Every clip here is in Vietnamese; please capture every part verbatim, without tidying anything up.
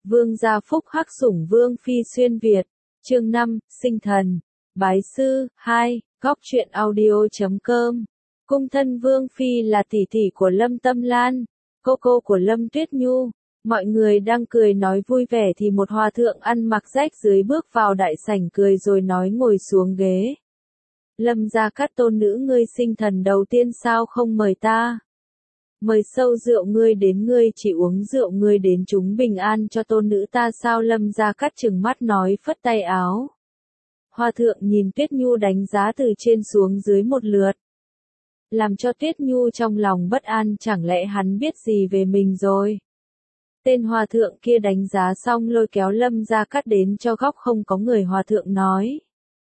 Vương gia phúc hắc sủng vương phi xuyên Việt. Chương năm, sinh thần. Bái sư, hai, góc truyện audio chấm com. Cung thân vương phi là tỷ tỷ của Lâm Tâm Lan, cô cô của Lâm Tuyết Nhu. Mọi người đang cười nói vui vẻ thì một hòa thượng ăn mặc rách rưới bước vào đại sảnh cười rồi nói ngồi xuống ghế. Lâm gia Cát tôn nữ ngươi sinh thần đầu tiên sao không mời ta? Mời sâu rượu ngươi đến ngươi chỉ uống rượu ngươi đến chúng bình an cho tôn nữ ta sao? Lâm gia Cát trừng mắt nói phất tay áo. Hòa thượng nhìn Tuyết Nhu đánh giá từ trên xuống dưới một lượt. Làm cho Tuyết Nhu trong lòng bất an, chẳng lẽ hắn biết gì về mình rồi? Tên hòa thượng kia đánh giá xong lôi kéo Lâm gia Cát đến cho góc không có người. Hòa thượng nói.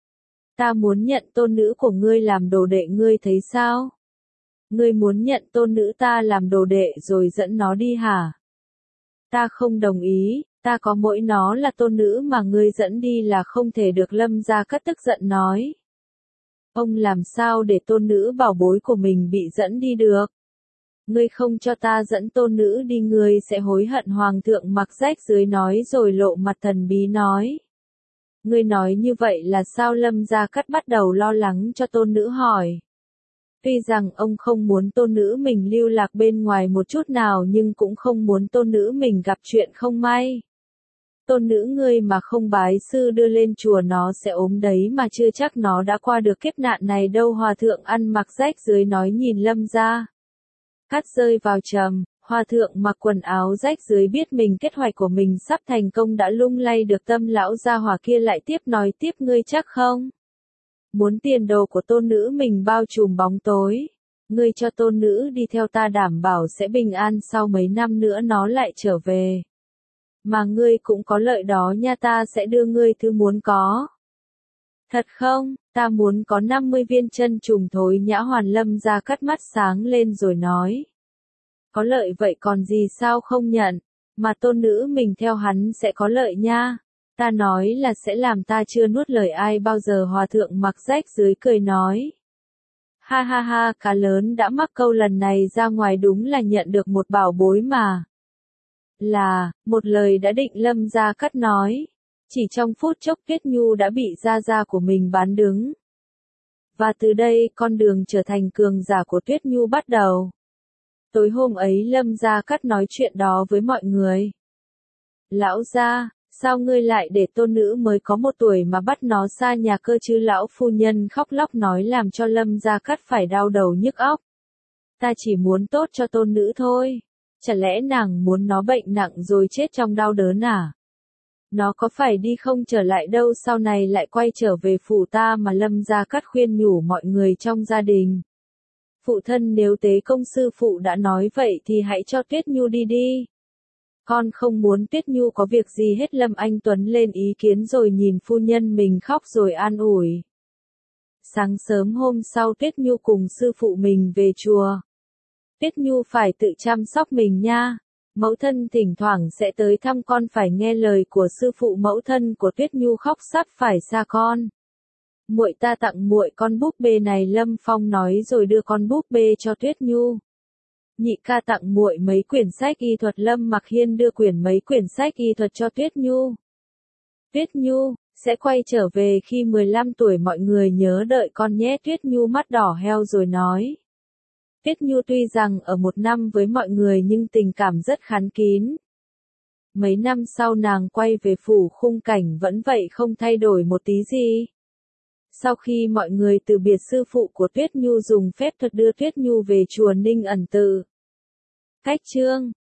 Ta muốn nhận tôn nữ của ngươi làm đồ đệ, ngươi thấy sao? Ngươi muốn nhận tôn nữ ta làm đồ đệ rồi dẫn nó đi hả? Ta không đồng ý, ta có mỗi nó là tôn nữ mà ngươi dẫn đi là không thể được. Lâm gia Cát tức giận nói. Ông làm sao để tôn nữ bảo bối của mình bị dẫn đi được? Ngươi không cho ta dẫn tôn nữ đi ngươi sẽ hối hận. Hoàng thượng mặc rách dưới nói rồi lộ mặt thần bí nói. Ngươi nói như vậy là sao? Lâm gia Cát bắt đầu lo lắng cho tôn nữ hỏi. Tuy rằng ông không muốn tôn nữ mình lưu lạc bên ngoài một chút nào nhưng cũng không muốn tôn nữ mình gặp chuyện không may. Tôn nữ ngươi mà không bái sư đưa lên chùa nó sẽ ốm đấy mà chưa chắc nó đã qua được kiếp nạn này đâu. Hòa thượng ăn mặc rách dưới nói nhìn Lâm gia Cát rơi vào trầm. Hòa thượng mặc quần áo rách dưới biết mình kết hoạch của mình sắp thành công đã lung lay được tâm. Lão gia hỏa kia lại tiếp nói tiếp ngươi chắc không? Muốn tiền đồ của tôn nữ mình bao trùm bóng tối. Ngươi cho tôn nữ đi theo ta đảm bảo sẽ bình an, sau mấy năm nữa nó lại trở về. Mà ngươi cũng có lợi đó nha, ta sẽ đưa ngươi thứ muốn có. Thật không? Ta muốn có năm mươi viên chân trùng thối nhã hoàn. Lâm gia Cát mắt sáng lên rồi nói. Có lợi vậy còn gì sao không nhận, mà tôn nữ mình theo hắn sẽ có lợi nha. Ta nói là sẽ làm, ta chưa nuốt lời ai bao giờ. Hòa thượng mặc rách dưới cười nói. Ha ha ha, cá lớn đã mắc câu, lần này ra ngoài đúng là nhận được một bảo bối mà. Là, một lời đã định. Lâm gia Cát nói. Chỉ trong phút chốc Tuyết Nhu đã bị gia gia của mình bán đứng. Và từ đây con đường trở thành cường giả của Tuyết Nhu bắt đầu. Tối hôm ấy Lâm gia Cát nói chuyện đó với mọi người. Lão gia, sao ngươi lại để tôn nữ mới có một tuổi mà bắt nó xa nhà cơ chứ? Lão phu nhân khóc lóc nói làm cho Lâm gia Cát phải đau đầu nhức óc. Ta chỉ muốn tốt cho tôn nữ thôi. Chả lẽ nàng muốn nó bệnh nặng rồi chết trong đau đớn à? Nó có phải đi không trở lại đâu, sau này lại quay trở về phủ ta mà. Lâm gia Cát khuyên nhủ mọi người trong gia đình. Phụ thân nếu Tế Công sư phụ đã nói vậy thì hãy cho Tuyết Nhu đi đi. Con không muốn Tuyết Nhu có việc gì hết. Lâm Anh Tuấn lên ý kiến rồi nhìn phu nhân mình khóc rồi an ủi. Sáng sớm hôm sau Tuyết Nhu cùng sư phụ mình về chùa. Tuyết Nhu phải tự chăm sóc mình nha. Mẫu thân thỉnh thoảng sẽ tới thăm con, phải nghe lời của sư phụ. Mẫu thân của Tuyết Nhu khóc sắp phải xa con. Muội ta tặng muội con búp bê này. Lâm Phong nói rồi đưa con búp bê cho Tuyết Nhu. Nhị ca tặng muội mấy quyển sách y thuật. Lâm Mặc Hiên đưa quyển mấy quyển sách y thuật cho Tuyết Nhu. Tuyết Nhu sẽ quay trở về khi mười lăm tuổi, mọi người nhớ đợi con nhé. Tuyết Nhu mắt đỏ heo rồi nói. Tuyết Nhu tuy rằng ở một năm với mọi người nhưng tình cảm rất khán kín. Mấy năm sau nàng quay về phủ khung cảnh vẫn vậy, không thay đổi một tí gì. Sau khi mọi người từ biệt, sư phụ của Tuyết Nhu dùng phép thuật đưa Tuyết Nhu về chùa Ninh Ẩn Tự. Cách chương